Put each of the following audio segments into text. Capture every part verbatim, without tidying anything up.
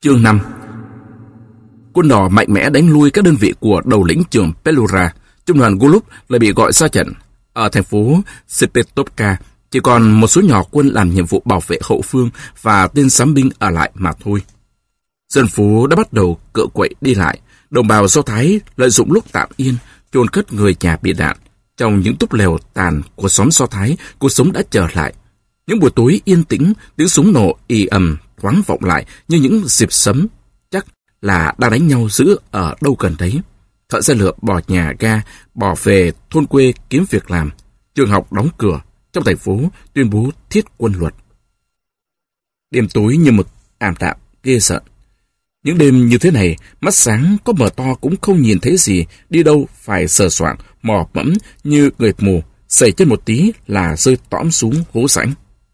Chương năm. Quân đỏ mạnh mẽ đánh lui các đơn vị của đầu lĩnh trưởng Pelura. Trung đoàn Golub lại bị gọi ra trận. Ở thành phố Sepetovka, chỉ còn một số nhỏ quân làm nhiệm vụ bảo vệ hậu phương và tên giám binh ở lại mà thôi. Dân phố đã bắt đầu cựa quậy đi lại. Đồng bào Do Thái lợi dụng lúc tạm yên, chôn cất người nhà bị đạn. Trong những túp lều tàn của xóm Do Thái, cuộc sống đã trở lại. Những buổi tối yên tĩnh, tiếng súng nổ ì ầm thoáng vọng lại như những dịp sấm, chắc là đang đánh nhau dữ ở đâu gần đấy. Thợ xe lửa bỏ nhà ga, bỏ về thôn quê kiếm việc làm. Trường học đóng cửa, trong thành phố tuyên bố thiết quân luật. Đêm tối như mực, ảm đạm, ghê sợ. Những đêm như thế này, mắt sáng có mở to cũng không nhìn thấy gì, đi đâu phải sờ soạng, mò mẫm như người mù, sẩy chân một tí là rơi tõm xuống hố rãnh.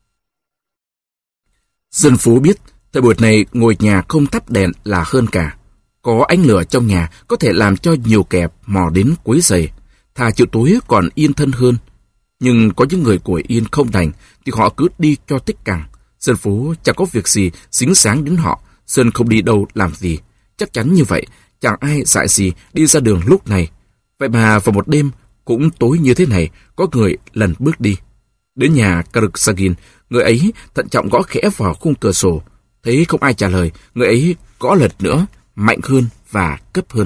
Dân phố biết, thời buổi này ngồi nhà không thắp đèn là hơn cả. Có ánh lửa trong nhà có thể làm cho nhiều kẻ mò đến quấy rầy, thà chịu tối còn yên thân hơn. Nhưng có những người ngồi yên không đành, thì họ cứ đi cho tích càng. Dân phố chẳng có việc gì dính sáng đến họ, dân không đi đâu làm gì. Chắc chắn như vậy, chẳng ai dại gì đi ra đường lúc này. Vậy mà vào một đêm cũng tối như thế này, có người lần bước đi. Đến nhà Karuksagin, người ấy thận trọng gõ khẽ vào khung cửa sổ. Thấy không ai trả lời, người ấy gõ lần nữa, mạnh hơn và cấp hơn.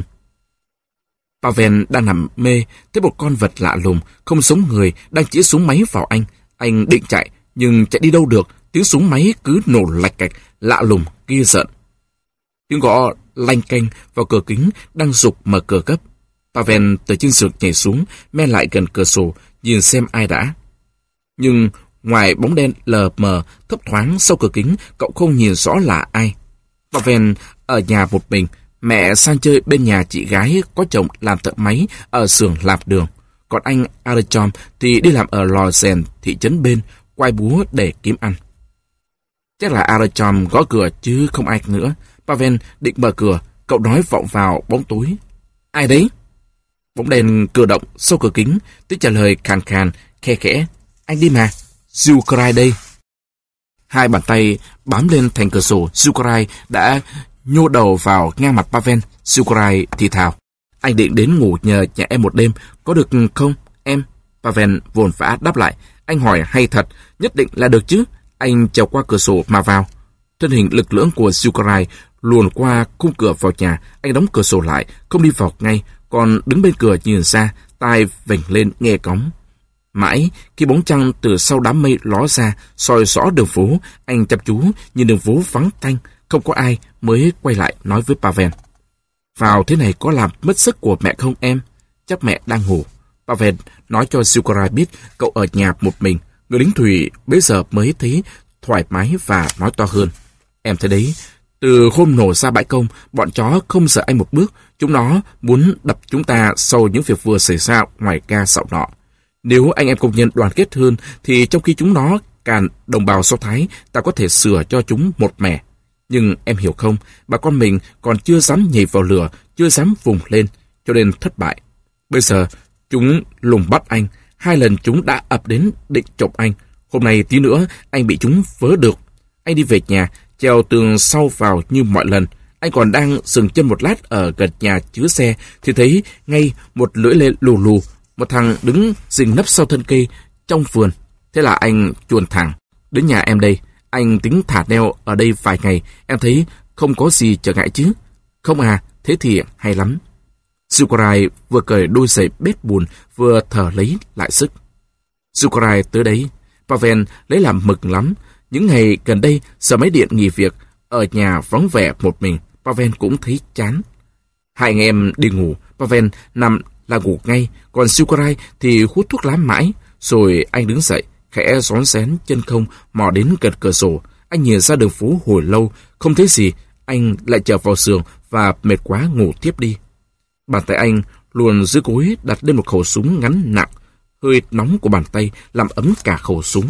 Pavel đang nằm mê, thấy một con vật lạ lùng, không giống người, đang chĩa súng máy vào anh. Anh định chạy, nhưng chạy đi đâu được, tiếng súng máy cứ nổ lạch cạch, lạ lùng, ghê rợn. Tiếng gõ lanh canh vào cửa kính đang giục mở cửa gấp. Pavel từ trên giường nhảy xuống, men lại gần cửa sổ, nhìn xem ai đã. Nhưng ngoài bóng đen lờ mờ thấp thoáng sau cửa kính, cậu không nhìn rõ là ai. Pavel ở nhà một mình, mẹ sang chơi bên nhà chị gái có chồng làm thợ máy ở xưởng làm đường. Còn anh Artyom thì đi làm ở lò rèn thị trấn bên, quay búa để kiếm ăn. Chắc là Artyom gõ cửa chứ không ai nữa. Pavel định mở cửa, cậu nói vọng vào bóng tối. Ai đấy? Bóng đèn cử động sau cửa kính, tiếng trả lời khàn khàn, khe khẽ. Anh đi mà, Zukarai đây. Hai bàn tay bám lên thành cửa sổ, Zukarai đã nhô đầu vào ngang mặt Pavel. Zukarai thì thào. Anh định đến ngủ nhờ nhà em một đêm, có được không, em? Pavel vồn vã đáp lại. Anh hỏi hay thật, nhất định là được chứ. Anh trèo qua cửa sổ mà vào. Thân hình lực lưỡng của Zukarai luồn qua khung cửa vào nhà. Anh đóng cửa sổ lại, không đi vào ngay, còn đứng bên cửa nhìn ra, tai vểnh lên nghe cóng. Mãi, khi bóng trăng từ sau đám mây ló ra, soi rõ đường phố, anh chăm chú nhìn đường phố vắng tanh, không có ai, mới quay lại nói với Pavel. Vào thế này có làm mất sức của mẹ không em? Chắc mẹ đang ngủ. Pavel nói cho Zukarai biết cậu ở nhà một mình. Người lính thủy bây giờ mới thấy thoải mái và nói to hơn. Em thấy đấy, từ hôm nổ ra bãi công, bọn chó không sợ anh một bước. Chúng nó muốn đập chúng ta sau những việc vừa xảy ra ngoài ga sạo nọ. Nếu anh em công nhân đoàn kết hơn, thì trong khi chúng nó càn đồng bào Do Thái, ta có thể sửa cho chúng một mẻ. Nhưng em hiểu không, bà con mình còn chưa dám nhảy vào lửa, chưa dám vùng lên, cho nên thất bại. Bây giờ, chúng lùng bắt anh, hai lần chúng đã ập đến định chộp anh. Hôm nay tí nữa, anh bị chúng vớ được. Anh đi về nhà, trèo tường sau vào như mọi lần. Anh còn đang dừng chân một lát ở gần nhà chứa xe, thì thấy ngay một lưỡi lê lù lù, một thằng đứng rình nấp sau thân cây trong vườn. Thế là anh chuồn thẳng đến nhà em đây. Anh tính thả neo ở đây vài ngày. Em thấy không có gì trở ngại chứ? Không à, thế thì hay lắm. Zukarai vừa cởi đôi giày bết bùn, vừa thở lấy lại sức. Zukarai tới đấy. Pavel lấy làm mừng lắm. Những ngày gần đây, giờ máy điện nghỉ việc, ở nhà vắng vẻ một mình, Pavel cũng thấy chán. Hai anh em đi ngủ, Pavel nằm là ngủ ngay, còn Zukarai thì hút thuốc lá mãi. Rồi anh đứng dậy, khẽ rón rén chân không, mò đến gần cửa sổ. Anh nhìn ra đường phố hồi lâu, không thấy gì. Anh lại trở vào giường và mệt quá ngủ tiếp đi. Bàn tay anh luồn dưới gối đặt lên một khẩu súng ngắn nặng. Hơi nóng của bàn tay làm ấm cả khẩu súng.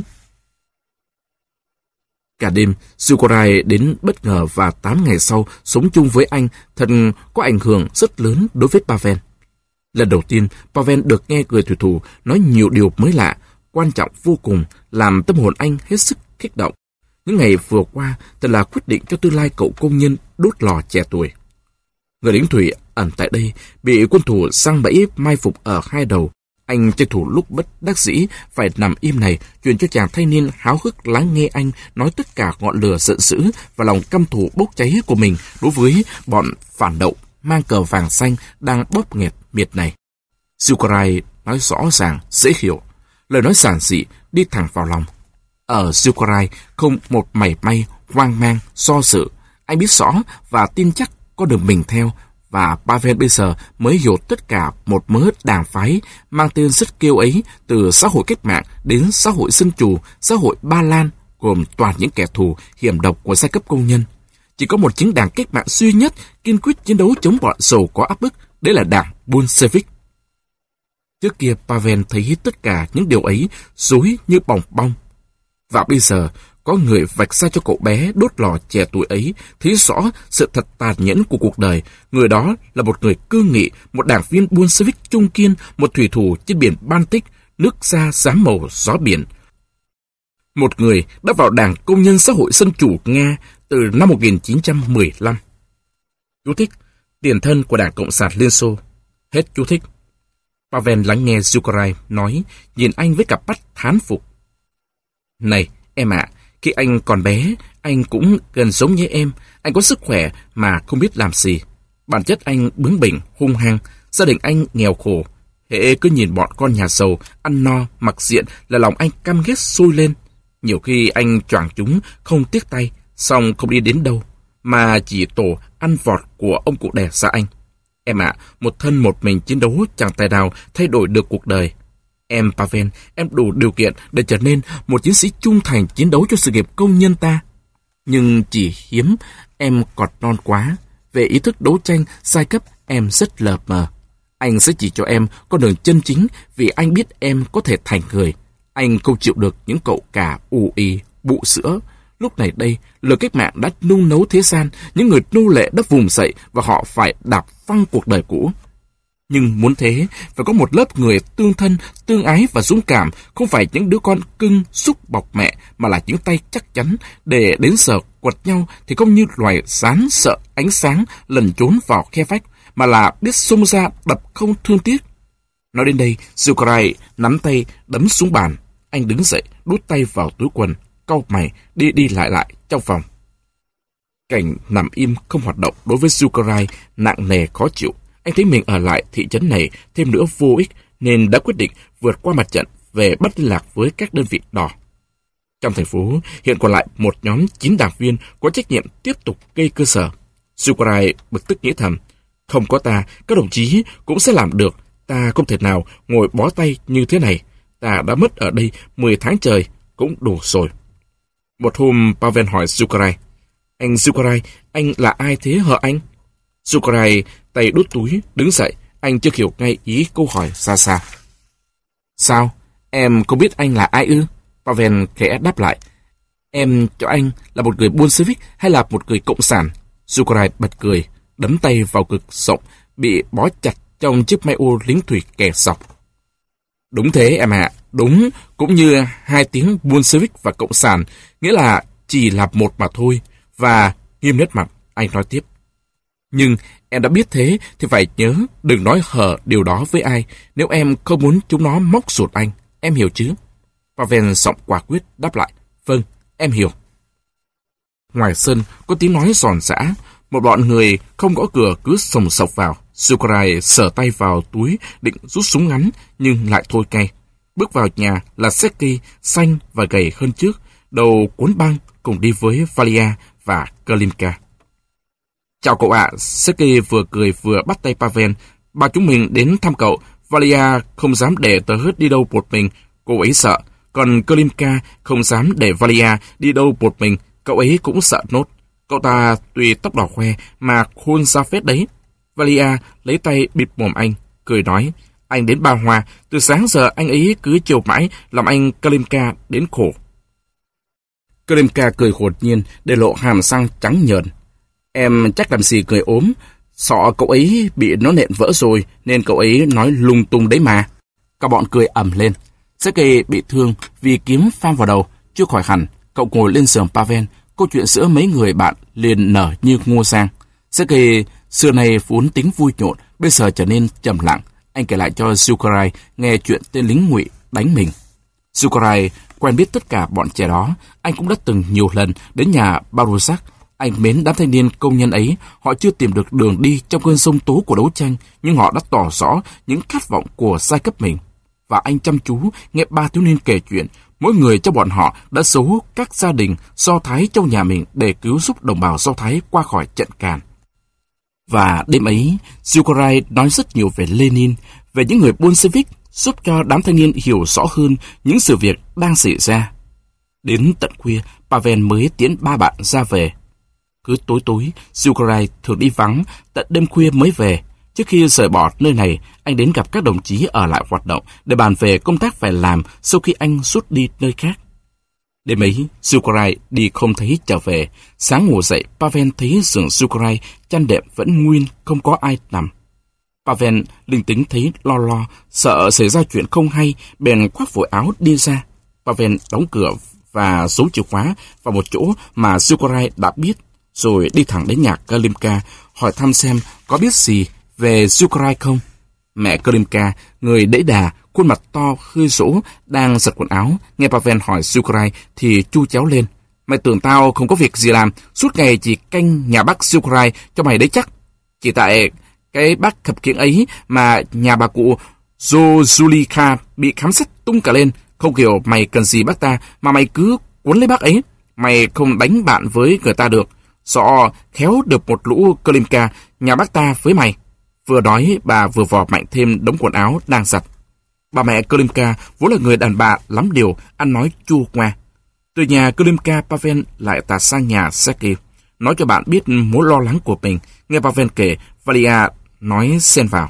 Cả đêm, Zukarai đến bất ngờ và tám ngày sau sống chung với anh thật có ảnh hưởng rất lớn đối với Pavel. Lần đầu tiên, Pavel được nghe người thủy thủ nói nhiều điều mới lạ, quan trọng vô cùng, làm tâm hồn anh hết sức kích động. Những ngày vừa qua thật là quyết định cho tương lai cậu công nhân đốt lò chè tuổi. Người lính thủy ẩn tại đây bị quân thù giăng bẫy mai phục ở hai đầu. Anh tranh thủ lúc bất đắc dĩ phải nằm im này, truyền cho chàng thanh niên háo hức lắng nghe anh nói tất cả ngọn lửa giận dữ và lòng căm thù bốc cháy của mình đối với bọn phản động mang cờ vàng xanh đang bóp nghẹt miệt này. Zukarai nói rõ ràng, dễ hiểu, lời nói giản dị đi thẳng vào lòng. Ở Zukarai không một mảy may hoang mang, do dự. Anh biết rõ và tin chắc có đường mình theo, và Pavel bây giờ mới hiểu tất cả một mớ đảng phái mang tên rất kêu ấy, từ xã hội cách mạng đến xã hội dân chủ, xã hội Ba Lan, gồm toàn những kẻ thù hiểm độc của giai cấp công nhân. Chỉ có một chính đảng cách mạng duy nhất kiên quyết chiến đấu chống bọn giàu có áp bức, đấy là đảng Bolshevik. Trước kia Pavel thấy tất cả những điều ấy rối như bòng bong, và bây giờ có người vạch ra cho cậu bé đốt lò trẻ tuổi ấy thấy rõ sự thật tàn nhẫn của cuộc đời. Người đó là một người cương nghị, một đảng viên Bolshevik trung kiên, một thủy thủ trên biển Baltic, nước da xám màu gió biển. Một người đã vào Đảng Công nhân Xã hội Dân chủ Nga từ năm một nghìn chín trăm mười lăm. Chú thích: tiền thân của Đảng Cộng sản Liên Xô. Hết chú thích. Pavel lắng nghe Zukarai nói, nhìn anh với cặp mắt thán phục. Này, em ạ, à, khi anh còn bé, anh cũng gần giống như em. Anh có sức khỏe mà không biết làm gì. Bản chất anh bướng bỉnh, hung hăng. Gia đình anh nghèo khổ. Hễ cứ nhìn bọn con nhà giàu ăn no, mặc diện là lòng anh căm ghét sôi lên. Nhiều khi anh choàng chúng không tiếc tay, xong không đi đến đâu, mà chỉ tổ ăn vọt của ông cụ đẻ ra anh. Em ạ, à, một thân một mình chiến đấu chẳng tài nào thay đổi được cuộc đời. Em Pavel, em đủ điều kiện để trở nên một chiến sĩ trung thành chiến đấu cho sự nghiệp công nhân ta. Nhưng chỉ hiếm em còn non quá. Về ý thức đấu tranh giai cấp em rất lờ mờ. Anh sẽ chỉ cho em con đường chân chính vì anh biết em có thể thành người. Anh không chịu được những cậu cả ù ì, bụ sữa. Lúc này đây, lửa cách mạng đã nung nấu thế gian, những người nô lệ đã vùng dậy và họ phải đạp phăng cuộc đời cũ. Nhưng muốn thế, phải có một lớp người tương thân, tương ái và dũng cảm, không phải những đứa con cưng xúc bọc mẹ, mà là những tay chắc chắn, để đến giờ quật nhau thì không như loài rán sợ ánh sáng lần trốn vào khe vách, mà là biết xông ra đập không thương tiếc. Nói đến đây, Zukarai nắm tay đấm xuống bàn. Anh đứng dậy, đút tay vào túi quần, cau mày, đi đi lại lại trong phòng. Cảnh nằm im không hoạt động đối với Zukarai nặng nề khó chịu. Anh thấy mình ở lại thị trấn này thêm nữa vô ích, nên đã quyết định vượt qua mặt trận về bắt liên lạc với các đơn vị đỏ. Trong thành phố, hiện còn lại một nhóm chín đảng viên có trách nhiệm tiếp tục gây cơ sở. Zukarai bực tức nghĩ thầm, không có ta, các đồng chí cũng sẽ làm được. Ta không thể nào ngồi bó tay như thế này. Ta đã mất ở đây mười tháng trời, cũng đủ rồi. Một hôm, Pavel hỏi Zukarai, anh Zukarai, anh là ai thế hả anh? Zukarai tay đút túi, đứng dậy, anh chưa hiểu ngay ý câu hỏi xa xa. Sao? Em không biết anh là ai ư? Pavel khẽ đáp lại. Em cho anh là một người Bolshevik hay là một người cộng sản? Zukarai bật cười, đấm tay vào cực rộng, bị bó chặt trong chiếc may ô lính thủy kẻ sọc. Đúng thế em ạ, à, đúng, cũng như hai tiếng Bolshevik và cộng sản, nghĩa là chỉ là một mà thôi. Và nghiêm nét mặt, anh nói tiếp. Nhưng em đã biết thế thì phải nhớ đừng nói hờ điều đó với ai nếu em không muốn chúng nó móc ruột anh. Em hiểu chứ? Pavel giọng quả quyết đáp lại. Vâng, em hiểu. Ngoài sân có tiếng nói giòn giã. Một bọn người không gõ cửa cứ sồng sộc vào. Zukarai sờ tay vào túi định rút súng ngắn nhưng lại thôi cay. Bước vào nhà là Sergei, xanh và gầy hơn trước, đầu cuốn băng cùng đi với Valia và Kalinka. Chào cậu ạ, à. Sergei vừa cười vừa bắt tay Pavel. Ba chúng mình đến thăm cậu. Valia không dám để tớ hết đi đâu một mình, cô ấy sợ. Còn Kalinka không dám để Valia đi đâu một mình, cậu ấy cũng sợ nốt. Cậu ta tuy tóc đỏ khoe mà khôn ra phết đấy. Valia lấy tay bịt mồm anh, cười nói, anh đến Ba Hoa, từ sáng giờ anh ấy cứ chiều mãi, làm anh Kalinka đến khổ. Kalinka cười hồn nhiên, để lộ hàm răng trắng nhợn. Em chắc làm gì cười ốm, sọ cậu ấy bị nó nện vỡ rồi, nên cậu ấy nói lung tung đấy mà. Các bọn cười ầm lên. Sergei bị thương vì kiếm phang vào đầu, chưa khỏi hẳn. Cậu ngồi lên giường Pavel, câu chuyện giữa mấy người bạn liền nở như ngô sang. Sergei xưa nay vốn tính vui nhộn, bây giờ trở nên trầm lặng. Anh kể lại cho Zukarai nghe chuyện tên lính ngụy đánh mình. Zukarai quen biết tất cả bọn trẻ đó. Anh cũng đã từng nhiều lần đến nhà Barusak. Anh mến đám thanh niên công nhân ấy. Họ chưa tìm được đường đi trong cơn sông tố của đấu tranh, nhưng họ đã tỏ rõ những khát vọng của giai cấp mình. Và anh chăm chú nghe ba thiếu niên kể chuyện. Mỗi người trong bọn họ đã giấu các gia đình Do Thái trong nhà mình để cứu giúp đồng bào Do Thái qua khỏi trận càn. Và đêm ấy, Zukarai nói rất nhiều về Lenin, về những người Bolshevik, giúp cho đám thanh niên hiểu rõ hơn những sự việc đang xảy ra. Đến tận khuya, Pavel mới tiễn ba bạn ra về. Cứ tối tối, Zukarai thường đi vắng, tận đêm khuya mới về. Trước khi rời bỏ nơi này, anh đến gặp các đồng chí ở lại hoạt động để bàn về công tác phải làm sau khi anh rút đi nơi khác. Đêm ấy, Zukarai đi không thấy trở về. Sáng ngủ dậy, Pavel thấy giường Zukarai chăn đệm vẫn nguyên, không có ai nằm. Pavel linh tính thấy lo lo, sợ xảy ra chuyện không hay, bèn khoác vội áo đi ra. Pavel đóng cửa và giấu chìa khóa vào một chỗ mà Zukarai đã biết, rồi đi thẳng đến nhà Klimka, hỏi thăm xem có biết gì về Zukarai không. Mẹ Klimka, người đẫy đà, khuôn mặt to khơi rỗ, đang giặt quần áo, nghe Pavel hỏi Zukarai thì chu chéo lên. Mày tưởng tao không có việc gì làm, suốt ngày chỉ canh nhà bác Zukarai cho mày đấy chắc. Chỉ tại cái bác khập khiễng ấy mà nhà bà cụ Zozulika bị khám xét tung cả lên. Không hiểu mày cần gì bác ta mà mày cứ cuốn lấy bác ấy. Mày không đánh bạn với người ta được. Sợ khéo được một lũ Klimka nhà bác ta với mày. Vừa nói bà vừa vò mạnh thêm đống quần áo đang giặt. Bà mẹ Klimka vốn là người đàn bà lắm điều, ăn nói chua ngoa. Từ nhà Klimka, Pavel lại tạt sang nhà Sergei, nói cho bạn biết mối lo lắng của mình. Nghe Pavel kể, Valia nói xen vào.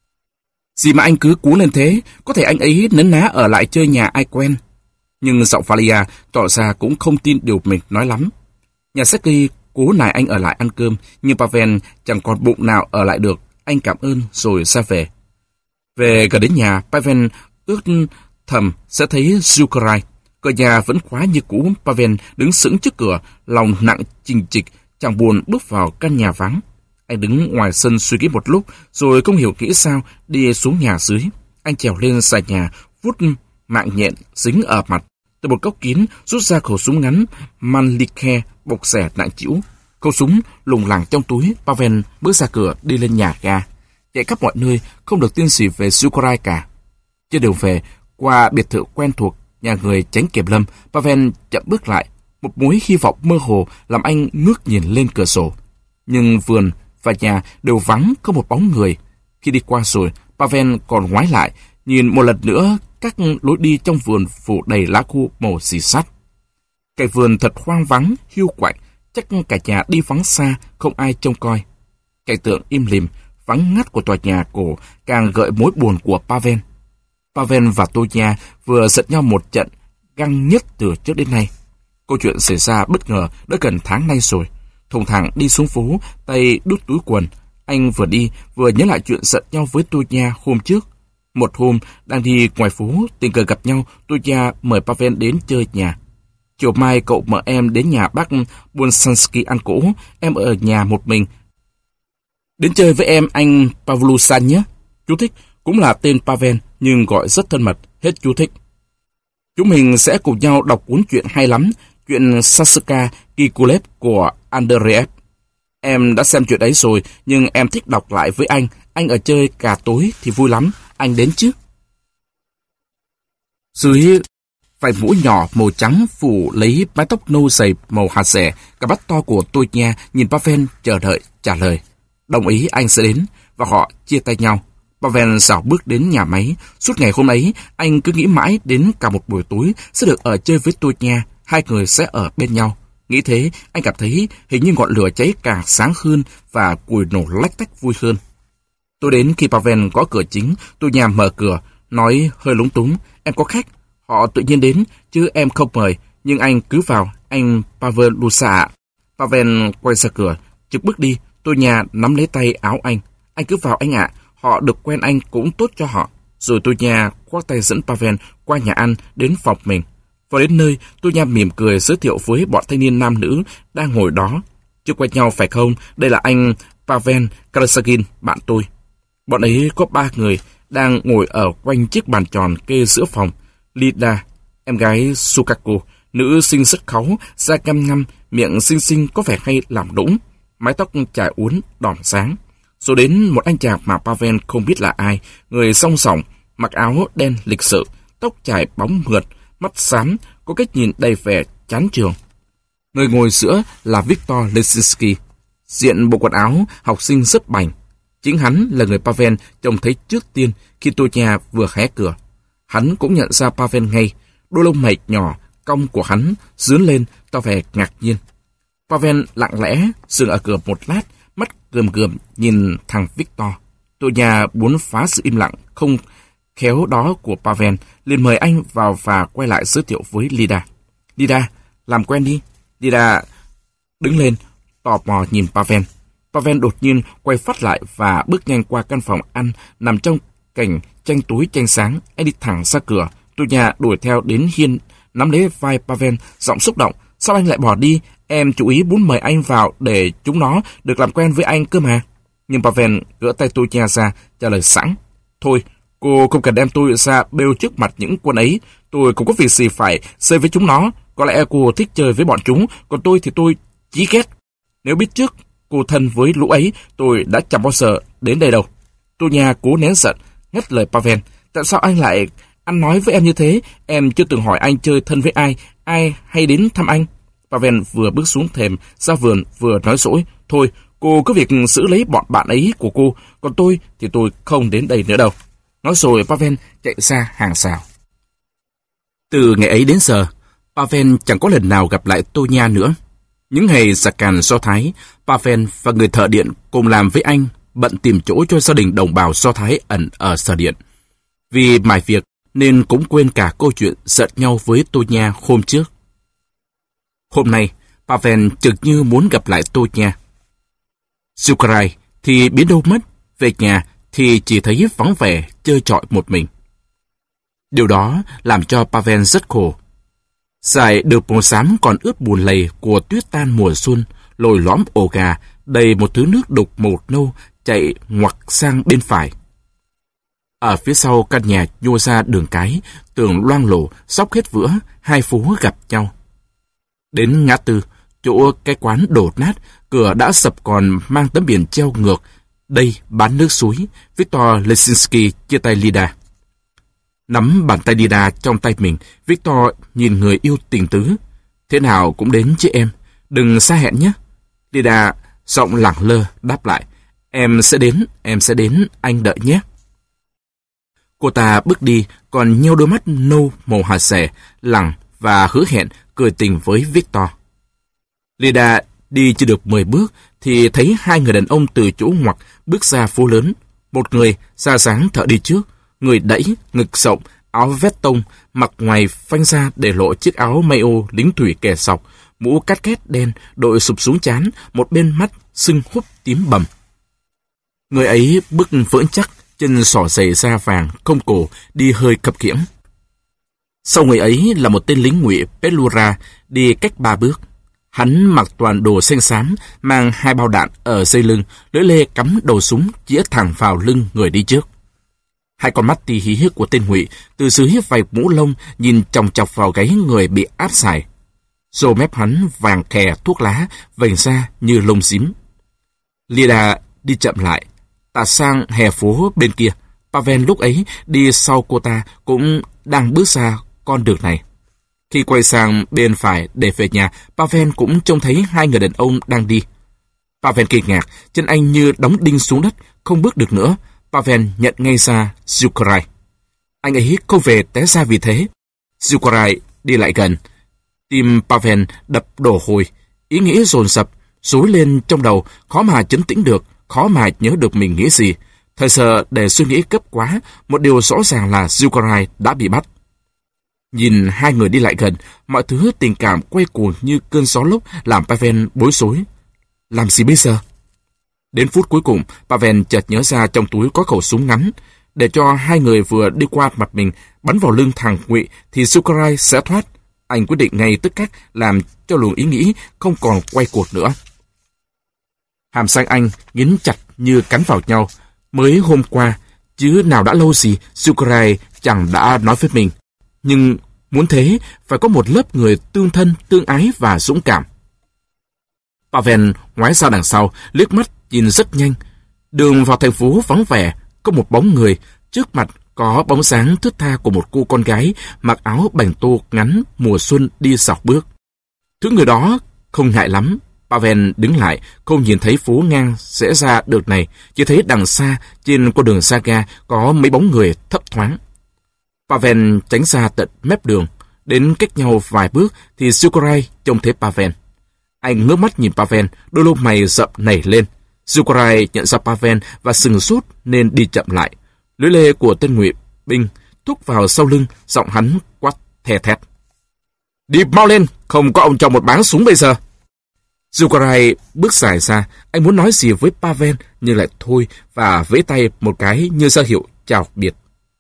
Gì mà anh cứ cuốn lên thế, có thể anh ấy nấn ná ở lại chơi nhà ai quen. Nhưng giọng Valia tỏ ra cũng không tin điều mình nói lắm. Nhà Sergei cố nài anh ở lại ăn cơm, nhưng Pavel chẳng còn bụng nào ở lại được. Anh cảm ơn rồi ra về. Về gần đến nhà, Pavel ước thầm sẽ thấy Zukarai. Cửa nhà vẫn khóa như cũ. Pavel đứng sững trước cửa, lòng nặng chình chịch, chẳng buồn bước vào căn nhà vắng. Anh đứng ngoài sân suy nghĩ một lúc, rồi không hiểu nghĩ sao, đi xuống nhà dưới. Anh trèo lên xà nhà, vuốt mạng nhện dính ở mặt. Từ một góc kín, rút ra khẩu súng ngắn Mannlicher bọc xẻ nặng trĩu. Khẩu súng lùng lẳng trong túi. Pavel bước ra cửa, đi lên nhà ga, chạy khắp mọi nơi, không được tin gì về Zukarai cả. Trên đường về, qua biệt thự quen thuộc nhà người chánh kiểm lâm, Pavel chậm bước lại. Một mối hy vọng mơ hồ làm anh ngước nhìn lên cửa sổ. Nhưng vườn và nhà đều vắng, không một bóng người. Khi đi qua rồi, Pavel còn ngoái lại, nhìn một lần nữa các lối đi trong vườn phủ đầy lá khô màu xì sắt. Cái vườn thật hoang vắng, hiu quạnh, chắc cả nhà đi vắng xa, không ai trông coi. Cảnh tượng im lìm, vắng ngắt của tòa nhà cổ càng gợi mối buồn của Pavel. Pavel và Tonya vừa giận nhau một trận găng nhất từ trước đến nay. Câu chuyện xảy ra bất ngờ đã gần tháng nay rồi. Thùng thẳng đi xuống phố, tay đút túi quần. Anh vừa đi vừa nhớ lại chuyện giận nhau với Tonya hôm trước. Một hôm, đang đi ngoài phố, tình cờ gặp nhau, Tonya mời Pavel đến chơi nhà. Chiều mai cậu mời em đến nhà bác Bolsansky ăn cỗ, em ở nhà một mình. Đến chơi với em anh Pavlusan nhé. Chú thích, cũng là tên Pavel nhưng gọi rất thân mật, hết chú thích. Chúng mình sẽ cùng nhau đọc cuốn truyện hay lắm, chuyện Saskia Kikulev của Andreev. Em đã xem chuyện ấy rồi, nhưng em thích đọc lại với anh. Anh ở chơi cả tối thì vui lắm, anh đến chứ. Dưới vài mũ nhỏ màu trắng phủ lấy mái tóc nâu dày màu hạt rẻ, cả mắt to của Tonya nhìn Pavel chờ đợi trả lời. Đồng ý anh sẽ đến, và họ chia tay nhau. Pavel dạo bước đến nhà máy. Suốt ngày hôm ấy, anh cứ nghĩ mãi đến cả một buổi tối sẽ được ở chơi với Tonya, hai người sẽ ở bên nhau. Nghĩ thế, anh cảm thấy hình như ngọn lửa cháy càng sáng hơn và cùi nổ lách tách vui hơn. Tôi đến khi Pavel gõ cửa chính, Tonya mở cửa, nói hơi lúng túng. Em có khách, họ tự nhiên đến, chứ em không mời, nhưng anh cứ vào, anh Pavel Lusa ạ. Pavel quay ra cửa, trực bước đi. Tonya nắm lấy tay áo anh. Anh cứ vào anh ạ, họ được quen anh cũng tốt cho họ. Rồi Tonya khoác tay dẫn Pavel qua nhà ăn đến phòng mình. Vào đến nơi, tôi nha mỉm cười giới thiệu với bọn thanh niên nam nữ đang ngồi đó. Chưa quen nhau phải không? Đây là anh Pavel Karasagin, bạn tôi. Bọn ấy có ba người đang ngồi ở quanh chiếc bàn tròn kê giữa phòng. Lida, em gái Sukako, nữ sinh rất kháu, da căm ngăm, miệng xinh xinh có vẻ hay làm đũng, mái tóc chải uốn đỏm sáng. Rồi đến một anh chàng mà Pavel không biết là ai, người song sòng, mặc áo đen lịch sự, tóc chải bóng mượt, mắt xám, có cách nhìn đầy vẻ chán trường. Người ngồi giữa là Viktor Lesinski, diện bộ quần áo học sinh rất bảnh. Chính hắn là người Pavel trông thấy trước tiên khi Tonya vừa hé cửa. Hắn cũng nhận ra Pavel ngay, đôi lông mày nhỏ, cong của hắn dướn lên tỏ vẻ ngạc nhiên. Pavel lặng lẽ dừng ở cửa một lát, mắt gườm gườm nhìn thằng Viktor. Tonya muốn phá sự im lặng không khéo đó của Pavel, liền mời anh vào và quay lại giới thiệu với Lida. Lida, làm quen đi. Lida đứng lên, tò mò nhìn Pavel. Pavel đột nhiên quay phát lại và bước nhanh qua căn phòng ăn nằm trong cảnh tranh tối tranh sáng. Anh đi thẳng ra cửa. Tonya đuổi theo đến hiên, nắm lấy vai Pavel, giọng xúc động. Sao anh lại bỏ đi? Em chú ý muốn mời anh vào để chúng nó được làm quen với anh cơ mà. Nhưng Pavel gỡ tay Tonya ra, trả lời sẵn. Thôi, cô không cần đem tôi ra bêu trước mặt những quân ấy. Tôi không có việc gì phải chơi với chúng nó. Có lẽ cô thích chơi với bọn chúng, còn tôi thì tôi chí ghét. Nếu biết trước cô thân với lũ ấy, tôi đã chẳng bao giờ đến đây đâu. Tonya cố nén giận, ngắt lời Pavel. Tại sao anh lại ăn nói với em như thế? Em chưa từng hỏi anh chơi thân với ai, ai hay đến thăm anh. Pavel vừa bước xuống thềm ra vườn vừa nói dỗi. Thôi, cô có việc giữ lấy bọn bạn ấy của cô, còn tôi thì tôi không đến đây nữa đâu. Nói rồi Pavel chạy ra hàng rào. Từ ngày ấy đến giờ, Pavel chẳng có lần nào gặp lại Tonya nữa. Những ngày giặc càn Do Thái, Pavel và người thợ điện cùng làm với anh bận tìm chỗ cho gia đình đồng bào Do Thái ẩn ở sở điện. Vì mải việc nên cũng quên cả câu chuyện giận nhau với Tonya hôm trước. Hôm nay, Pavel chợt như muốn gặp lại Tonya. Zukarai thì biến đâu mất, về nhà thì chỉ thấy vắng vẻ chơi trọi một mình. Điều đó làm cho Pavel rất khổ. Dải được màu xám còn ướt bùn lầy của tuyết tan mùa xuân, lồi lõm ổ gà, đầy một thứ nước đục màu nâu chạy ngoặt sang bên phải. Ở phía sau căn nhà nhô ra đường cái, tường loang lổ, xóc hết vữa, hai phố gặp nhau. Đến ngã tư, chỗ cái quán đổ nát, cửa đã sập còn mang tấm biển treo ngược. Đây bán nước suối. Viktor Lesinski chia tay Lida. Nắm bàn tay Lida trong tay mình, Viktor nhìn người yêu tình tứ. Thế nào cũng đến chứ em, đừng xa hẹn nhé. Lida giọng lẳng lơ đáp lại. Em sẽ đến, em sẽ đến, anh đợi nhé. Cô ta bước đi, còn nheo đôi mắt nâu màu hạt xẻ, lẳng và hứa hẹn cười tình với Viktor. Lida đi chưa được mười bước thì thấy hai người đàn ông từ chỗ ngoặt bước ra phố lớn. Một người da dáng thợ đi trước, người đẩy, ngực rộng, áo vét tông, mặc ngoài phanh ra để lộ chiếc áo mayo lính thủy kẻ sọc, mũ cát két đen đội sụp xuống trán, một bên mắt sưng húp tím bầm. Người ấy bước vững chắc, chân xỏ giày da vàng, không cổ, đi hơi khập khiễng. Sau người ấy là một tên lính ngụy Pelura đi cách ba bước. Hắn mặc toàn đồ xanh xám, mang hai bao đạn ở dây lưng, lưỡi lê cắm đầu súng chĩa thẳng vào lưng người đi trước. Hai con mắt tí hí của tên ngụy từ dưới vài mũ lông nhìn chòng chọc vào gáy người bị áp sải. Râu mép hắn vàng khè thuốc lá vành ra như lông dím. Lida đi chậm lại, tạt sang hè phố bên kia. Pavel lúc ấy đi sau cô ta cũng đang bước ra con đường này. Khi quay sang bên phải để về nhà, Pavel cũng trông thấy hai người đàn ông đang đi. Pavel kinh ngạc, chân anh như đóng đinh xuống đất, không bước được nữa. Pavel nhận ngay ra Zukarai. Anh ấy không về té ra vì thế. Zukarai đi lại gần. Tim Pavel đập đổ hồi, ý nghĩ dồn dập, rối lên trong đầu, khó mà trấn tĩnh được, khó mà nhớ được mình nghĩ gì. Thời giờ để suy nghĩ cấp quá, một điều rõ ràng là Zukarai đã bị bắt. Nhìn hai người đi lại gần, mọi thứ tình cảm quay cuồng như cơn gió lốc làm Pavel bối rối. Làm gì bây giờ? Đến phút cuối cùng, Pavel chợt nhớ ra trong túi có khẩu súng ngắn. Để cho hai người vừa đi qua mặt mình bắn vào lưng thằng ngụy thì Zukarai sẽ thoát. Anh quyết định ngay tức khắc làm cho luồng ý nghĩ không còn quay cuộc nữa. Hàm răng anh nghiến chặt như cắn vào nhau. Mới hôm qua, chứ nào đã lâu gì, Sukurai chẳng đã nói với mình. Nhưng muốn thế, phải có một lớp người tương thân, tương ái và dũng cảm. Pavel ngoái ra đằng sau, liếc mắt nhìn rất nhanh. Đường vào thành phố vắng vẻ, có một bóng người, trước mặt có bóng dáng thướt tha của một cô con gái mặc áo bành tô ngắn mùa xuân đi dọc bước. Thứ người đó không ngại lắm. Pavel đứng lại, không nhìn thấy phố ngang rẽ ra được này, chỉ thấy đằng xa trên con đường Saga có mấy bóng người thấp thoáng. Pavel tránh ra tận mép đường, đến cách nhau vài bước thì Sukurai trông thấy Pavel. Anh ngước mắt nhìn Pavel, đôi lông mày rậm nảy lên. Sukurai nhận ra Pavel và sừng sốt nên đi chậm lại. Lưỡi lê của tên ngụy binh thúc vào sau lưng, giọng hắn quát thè thét: "Đi mau lên, không có ông cho một báng súng bây giờ." Sukurai bước dài ra, anh muốn nói gì với Pavel nhưng lại thôi và vẫy tay một cái như ra hiệu chào biệt.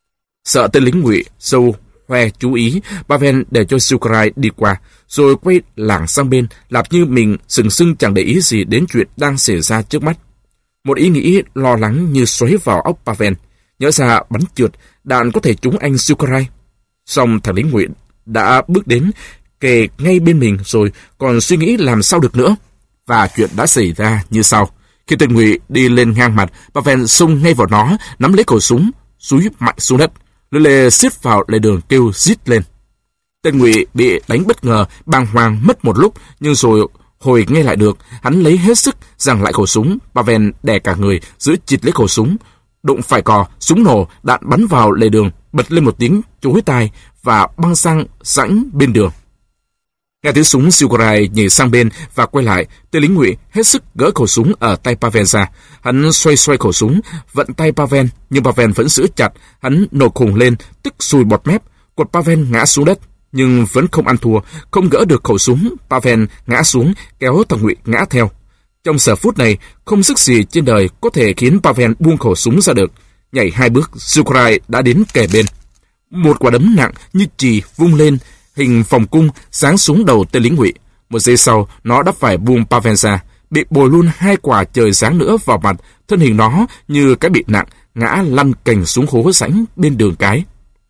Sợ tên lính ngụy sâu hoe chú ý, Pavel để cho Sukurai đi qua, rồi quay lảng sang bên, làm như mình sừng sưng chẳng để ý gì đến chuyện đang xảy ra trước mắt. Một ý nghĩ lo lắng như xoáy vào óc Pavel. Nhớ ra bắn trượt, đạn có thể trúng anh Sukurai. Xong thằng lính ngụy đã bước đến, kề ngay bên mình rồi còn suy nghĩ làm sao được nữa. Và chuyện đã xảy ra như sau. Khi tên ngụy đi lên ngang mặt, Pavel xông ngay vào nó, nắm lấy khẩu súng, dúi mạnh xuống đất. Lưỡi lê xiết vào lề đường kêu rít lên. Tên ngụy bị đánh bất ngờ, bàng hoàng mất một lúc, nhưng rồi hồi nghe lại được. Hắn lấy hết sức giằng lại khẩu súng. Pavel đè cả người, giữ chặt lấy khẩu súng. Đụng phải cò, súng nổ, đạn bắn vào lề đường, bật lên một tiếng chói tai và băng sang rãnh bên đường. Nghe tiếng súng, Sukurai nhảy sang bên và quay lại. Tên lính ngụy hết sức gỡ khẩu súng ở tay Pavel ra. Hắn xoay xoay khẩu súng, vận tay Pavel, nhưng Pavel vẫn giữ chặt. Hắn nổ khùng lên, tức sùi bọt mép. Quật Pavel ngã xuống đất, nhưng vẫn không ăn thua, không gỡ được khẩu súng. Pavel ngã xuống, kéo thằng ngụy ngã theo. Trong giờ phút này, không sức gì trên đời có thể khiến Pavel buông khẩu súng ra được. Nhảy hai bước, Sukurai đã đến kề bên. Một quả đấm nặng như chì vung lên, hình vòng cung giáng xuống đầu tên lính ngụy. Một giây sau, nó đã phải buông Pavel ra, bị bồi luôn hai quả trời giáng nữa vào mặt. Thân hình nó như cái bị nặng, ngã lăn cành xuống hố rãnh bên đường cái.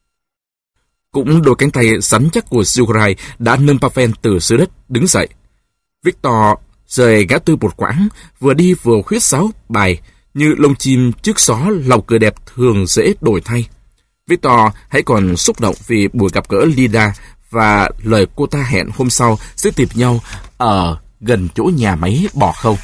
Cũng đôi cánh tay rắn chắc của Sukurai đã nâng Pavel từ dưới đất đứng dậy. Victor rời ngã tư một quãng, vừa đi vừa khuyết sáo bài, như lông chim trước gió lòng cười đẹp thường dễ đổi thay. Victor hãy còn xúc động vì buổi gặp gỡ Lida và lời cô ta hẹn hôm sau sẽ tìm nhau ở gần chỗ nhà máy bò khâu.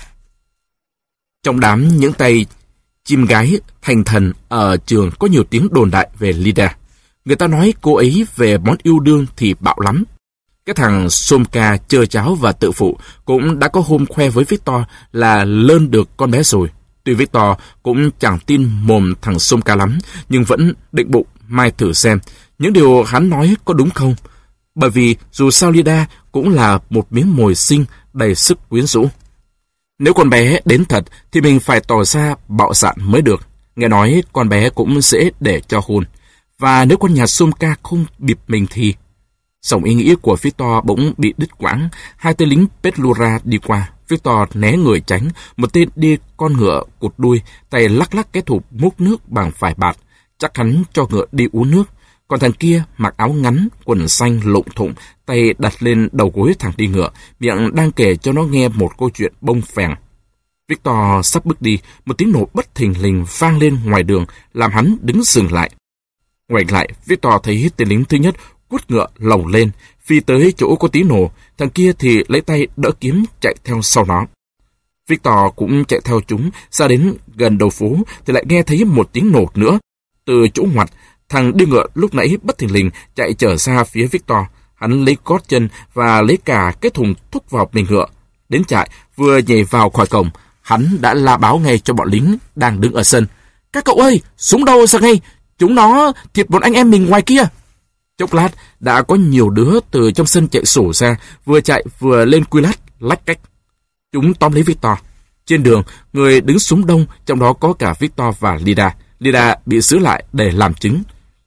Trong đám những tay chim gái thành thần ở trường có nhiều tiếng đồn đại về Lida. Người ta nói cô ấy về món yêu đương thì bạo lắm. Cái thằng Somka chơ cháo và tự phụ cũng đã có hôm khoe với Victor là lơn được con bé rồi. Tuy Victor cũng chẳng tin mồm thằng Somka lắm, nhưng vẫn định bụng mai thử xem những điều hắn nói có đúng không. Bởi vì dù sao Lida cũng là một miếng mồi xinh đầy sức quyến rũ. Nếu con bé đến thật thì mình phải tỏ ra bạo dạn mới được. Nghe nói con bé cũng dễ để cho hôn. Và nếu con nhà Somka không bịp mình thì... Dòng ý nghĩ của Victor bỗng bị đứt quãng. Hai tên lính Petlura đi qua. Victor né người tránh. Một tên đi con ngựa cụt đuôi, tay lắc lắc cái thụp múc nước bằng vải bạt. Chắc hắn cho ngựa đi uống nước. Còn thằng kia mặc áo ngắn, quần xanh lụng thụng, tay đặt lên đầu gối thằng đi ngựa, miệng đang kể cho nó nghe một câu chuyện bông phèn. Victor sắp bước đi, một tiếng nổ bất thình lình vang lên ngoài đường, làm hắn đứng dừng lại. Ngoảnh lại, Victor thấy tên lính thứ nhất quất ngựa lồng lên, phi tới chỗ có tiếng nổ, thằng kia thì lấy tay đỡ kiếm chạy theo sau nó. Victor cũng chạy theo chúng, ra đến gần đầu phố thì lại nghe thấy một tiếng nổ nữa. Từ chỗ ngoặt, thằng đi ngựa lúc nãy bất thình lình chạy trở ra phía Victor. Hắn lấy gót chân và lấy cả cái thùng thúc vào mình ngựa. Đến trại, vừa nhảy vào khỏi cổng, hắn đã la báo ngay cho bọn lính đang đứng ở sân. Các cậu ơi, súng đâu ra ngay, chúng nó thiệt bọn anh em mình ngoài kia. Chốc lát, đã có nhiều đứa từ trong sân chạy sổ ra, vừa chạy vừa lên quy lát, lách cách. Chúng tóm lấy Victor. Trên đường, người đứng súng đông, trong đó có cả Victor và Lida. Lida bị giữ lại để làm chứng.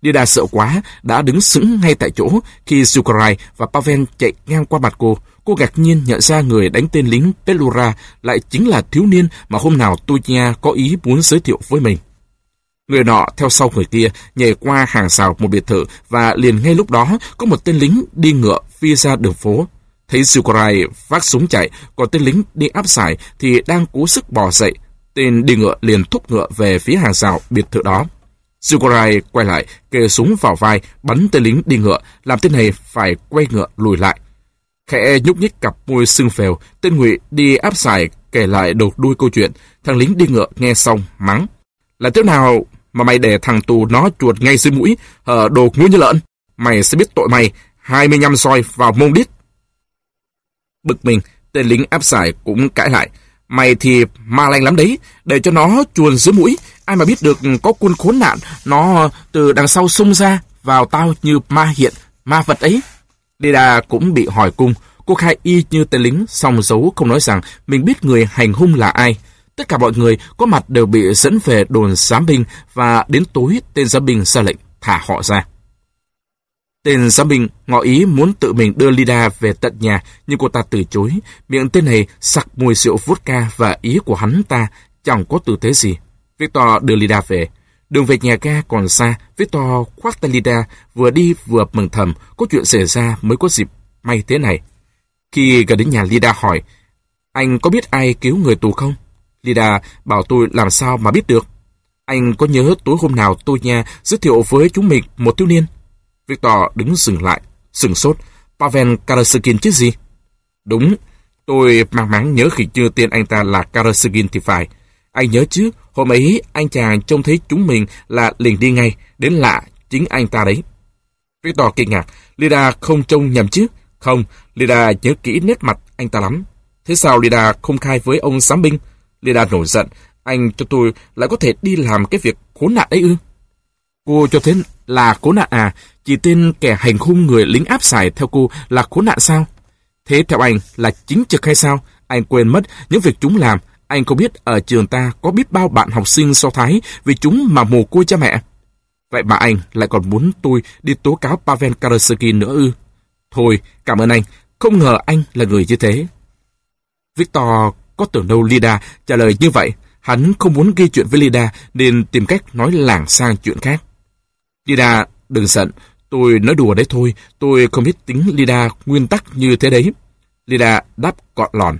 Lida sợ quá, đã đứng sững ngay tại chỗ khi Sukarai và Pavel chạy ngang qua mặt cô. Cô ngạc nhiên nhận ra người đánh tên lính Pelura lại chính là thiếu niên mà hôm nào Tunya có ý muốn giới thiệu với mình. Người nọ theo sau người kia, nhảy qua hàng rào một biệt thự và liền ngay lúc đó có một tên lính đi ngựa phi ra đường phố. Thấy Sukarai vác súng chạy, còn tên lính đi áp giải thì đang cố sức bò dậy. Tên đi ngựa liền thúc ngựa về phía hàng rào biệt thự đó. Sukarai quay lại, kề súng vào vai, bắn tên lính đi ngựa, làm tên này phải quay ngựa lùi lại. Khẽ nhúc nhích cặp môi sưng phèo, tên ngụy đi áp giải kể lại đầu đuôi câu chuyện. Thằng lính đi ngựa nghe xong mắng: "Là thế nào mà mày để thằng tù nó chuột ngay dưới mũi, hở đồ ngu như lợn? Mày sẽ biết tội mày, hai mươi nhăm roi vào mông đít." Bực mình, tên lính áp giải cũng cãi lại: "Mày thì ma lanh lắm đấy, để cho nó chuồn dưới mũi, ai mà biết được có quân khốn nạn, nó từ đằng sau xông ra vào tao như ma hiện, ma vật ấy." Lida cũng bị hỏi cung, cô khai y như tên lính, song giấu không nói rằng mình biết người hành hung là ai. Tất cả mọi người có mặt đều bị dẫn về đồn giám binh và đến tối tên giám binh ra lệnh thả họ ra. Tên giám binh ngỏ ý muốn tự mình đưa Lida về tận nhà, nhưng cô ta từ chối. Miệng tên này sặc mùi rượu vodka và ý của hắn ta chẳng có tư thế gì. Victor đưa Lida về. Đường về nhà ga còn xa, Victor khoác tay Lida, vừa đi vừa mừng thầm, có chuyện xảy ra mới có dịp may thế này. Khi gần đến nhà, Lida hỏi: "Anh có biết ai cứu người tù không?" Lida bảo tôi làm sao mà biết được. "Anh có nhớ tối hôm nào tôi nhà giới thiệu với chúng mình một thiếu niên?" Victor đứng dừng lại, sửng sốt. "Pavel Karaskin chứ gì?" "Đúng, tôi mang máng nhớ khỉ như tên anh ta là Karaskin thì phải. Anh nhớ chứ, hôm ấy anh chàng trông thấy chúng mình là liền đi ngay, đến lạ chính anh ta đấy." Victor kinh ngạc: "Lida không trông nhầm chứ?" "Không, Lida nhớ kỹ nét mặt anh ta lắm." "Thế sao Lida không khai với ông giám binh?" Lida nổi giận: "Anh cho tôi lại có thể đi làm cái việc khốn nạn ấy ư?" "Cô cho thế là khốn nạn à? Chỉ tên kẻ hành hung người lính áp giải theo cô là khốn nạn sao? Thế theo anh là chính trực hay sao? Anh quên mất những việc chúng làm. Anh có biết ở trường ta có biết bao bạn học sinh Do Thái vì chúng mà mồ côi cha mẹ? Vậy mà anh lại còn muốn tôi đi tố cáo Pavel Karaskin nữa ư? Thôi, cảm ơn anh. Không ngờ anh là người như thế." Victor có tưởng đâu Lida trả lời như vậy. Hắn không muốn gây chuyện với Lida nên tìm cách nói lảng sang chuyện khác. "Lida, đừng giận. Tôi nói đùa đấy thôi. Tôi không biết tính Lida nguyên tắc như thế đấy." Lida đáp gọn lòn: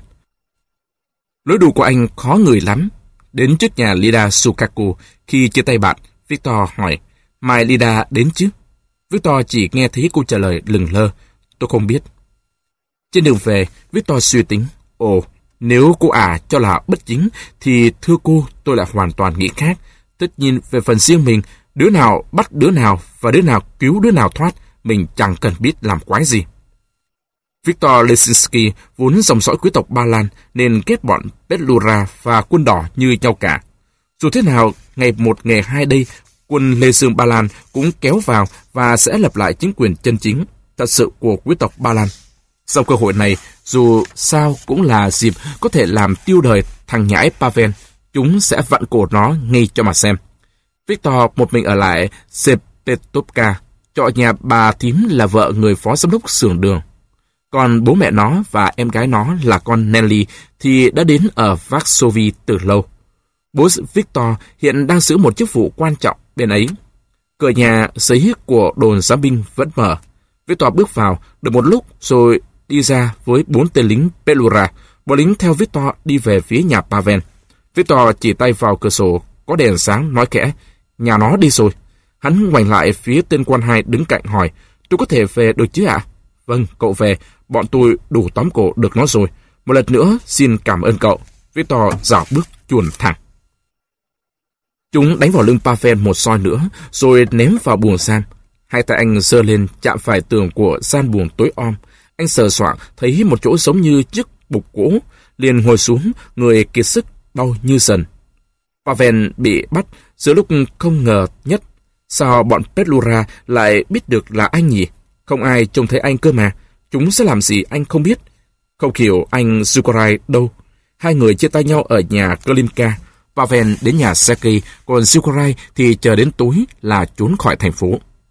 "Lối đùa của anh khó người lắm." Đến trước nhà Lida Sukaku, khi chia tay bạn, Victor hỏi: "Mai Lida đến chứ?" Victor chỉ nghe thấy cô trả lời lừng lơ: "Tôi không biết." Trên đường về, Victor suy tính: Ồ, nếu cô ả cho là bất chính, thì thưa cô, tôi lại hoàn toàn nghĩ khác. Tất nhiên, về phần riêng mình, đứa nào bắt đứa nào và đứa nào cứu đứa nào thoát, mình chẳng cần biết làm quái gì. Victor Lesinski vốn dòng dõi quý tộc Ba Lan nên ghét bọn Petlura và quân đỏ như nhau cả. Dù thế nào, ngày một ngày hai đây, quân Lê Dương Ba Lan cũng kéo vào và sẽ lập lại chính quyền chân chính, thật sự của quý tộc Ba Lan. Sau cơ hội này, dù sao cũng là dịp có thể làm tiêu đời thằng nhãi Pavel, chúng sẽ vặn cổ nó ngay cho mà xem. Victor một mình ở lại Sepetovka, trọ nhà bà thím là vợ người phó giám đốc xưởng đường. Còn bố mẹ nó và em gái nó là con Nelly thì đã đến ở Varsovie từ lâu. Bố Victor hiện đang giữ một chức vụ quan trọng bên ấy. Cửa nhà giấy của đồn giám binh vẫn mở. Victor bước vào được một lúc rồi đi ra với bốn tên lính Pelura. Bọn lính theo Victor đi về phía nhà Pavel. Victor chỉ tay vào cửa sổ có đèn sáng nói khẽ: "Nhà nó đi rồi." Hắn ngoảnh lại phía tên quan hai đứng cạnh hỏi: "Tôi có thể về được chứ ạ?" "Vâng, cậu về. Bọn tôi đủ tóm cổ được nó rồi. Một lần nữa xin cảm ơn cậu." Victor dạo bước chuồn thẳng. Chúng đánh vào lưng Pavel một roi nữa rồi ném vào buồng giam. Hai tay anh giơ lên chạm phải tường của gian buồng tối om. Anh sờ soạng thấy một chỗ giống như chiếc bục gỗ, liền ngồi xuống, người kiệt sức đau như dần. Pavel bị bắt giữa lúc không ngờ nhất. Sao bọn Petlura lại biết được là anh nhỉ? Không ai trông thấy anh cơ mà. Chúng sẽ làm gì anh không biết. Không hiểu anh Sukarai đâu. Hai người chia tay nhau ở nhà Klimka. Pavel đến nhà Sergei, còn Sukarai thì chờ đến tối là trốn khỏi thành phố.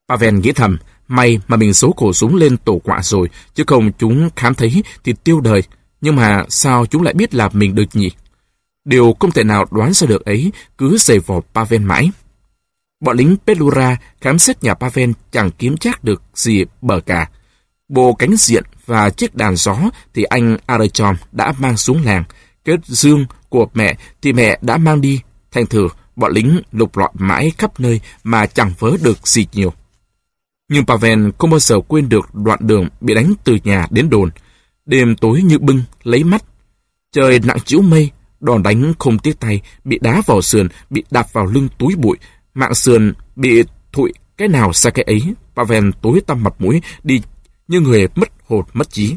Pavel nghĩ thầm, may mà mình giấu khẩu súng lên tổ quạ rồi, chứ không chúng khám thấy thì tiêu đời. Nhưng mà sao chúng lại biết là mình được nhỉ? Điều không thể nào đoán ra được ấy cứ giày vò Pavel mãi. Bọn lính Petlura khám xét nhà Pavel chẳng kiếm chắc được gì bờ cả. Bộ cánh diện và chiếc đàn gió thì anh Artyom đã mang xuống làng. Cái dương của mẹ thì mẹ đã mang đi. Thành thử, bọn lính lục lọi mãi khắp nơi mà chẳng vớ được gì nhiều. Nhưng Pavel không bao giờ quên được đoạn đường bị đánh từ nhà đến đồn. Đêm tối như bưng, lấy mắt. Trời nặng trĩu mây, đòn đánh không tiếc tay, bị đá vào sườn, bị đạp vào lưng túi bụi, mạng sườn bị thụi cái nào xa cái ấy. Pavel tối tăm mặt mũi, đi như người mất hồn mất trí.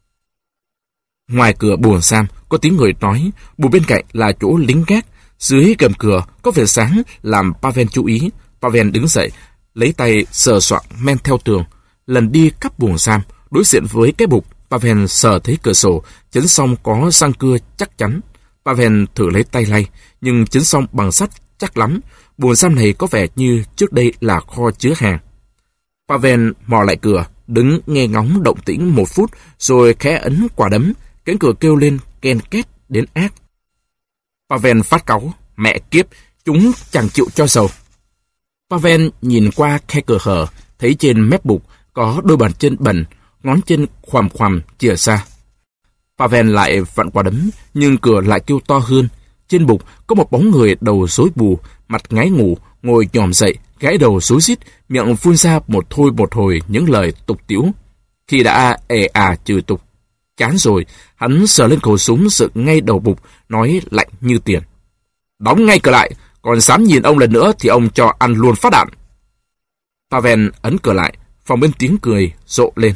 Ngoài cửa buồng giam có tiếng người nói, buồng bên cạnh là chỗ lính gác, dưới gầm cửa có vẻ sáng làm Pavel chú ý. Pavel đứng dậy, lấy tay sờ soạng men theo tường, lần đi khắp buồng giam, đối diện với cái bục. Pavel sờ thấy cửa sổ, chấn song có răng cưa chắc chắn. Pavel thử lấy tay lay, nhưng chấn song bằng sắt chắc lắm. Buồng giam này có vẻ như trước đây là kho chứa hàng. Pavel mò lại cửa, đứng nghe ngóng động tĩnh một phút, rồi khẽ ấn quả đấm, cánh cửa kêu lên ken két đến ác. Pavel phát cáu, mẹ kiếp, chúng chẳng chịu cho dầu. Pavel nhìn qua khe cửa hở, thấy trên mép bục có đôi bàn chân bẩn, ngón chân khoằm khoằm chìa ra. Pavel lại vặn quả đấm, nhưng cửa lại kêu to hơn. Trên bục có một bóng người đầu rối bù, mặt ngái ngủ, ngồi nhòm dậy, gãi đầu rối rít, miệng phun ra một thôi một hồi những lời tục tĩu. Khi đã ề à trừ tục, chán rồi, hắn sờ lên khẩu súng dựng ngay đầu bục, nói lạnh như tiền: "Đóng ngay cửa lại, còn dám nhìn ông lần nữa thì ông cho ăn luôn phát đạn." Pavel ấn cửa lại, phòng bên tiếng cười rộ lên.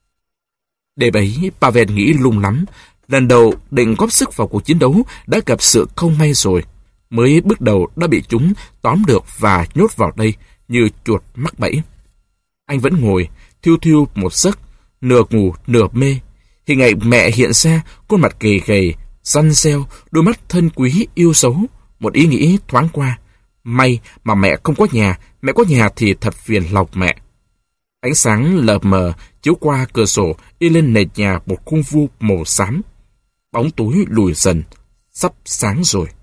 Đêm ấy, Pavel nghĩ lung lắm. Lần đầu định góp sức vào cuộc chiến đấu đã gặp sự không may rồi. Mới bước đầu đã bị chúng tóm được và nhốt vào đây như chuột mắc bẫy. Anh vẫn ngồi, thiêu thiêu một giấc, nửa ngủ nửa mê. Hình ảnh mẹ hiện ra, khuôn mặt gầy gầy, răn reo, đôi mắt thân quý yêu dấu. Một ý nghĩ thoáng qua: may mà mẹ không có nhà, mẹ có nhà thì thật phiền lòng mẹ. Ánh sáng lờ mờ chiếu qua cửa sổ, in lên nền nhà một khung vuông màu xám. Bóng tối lùi dần, sắp sáng rồi.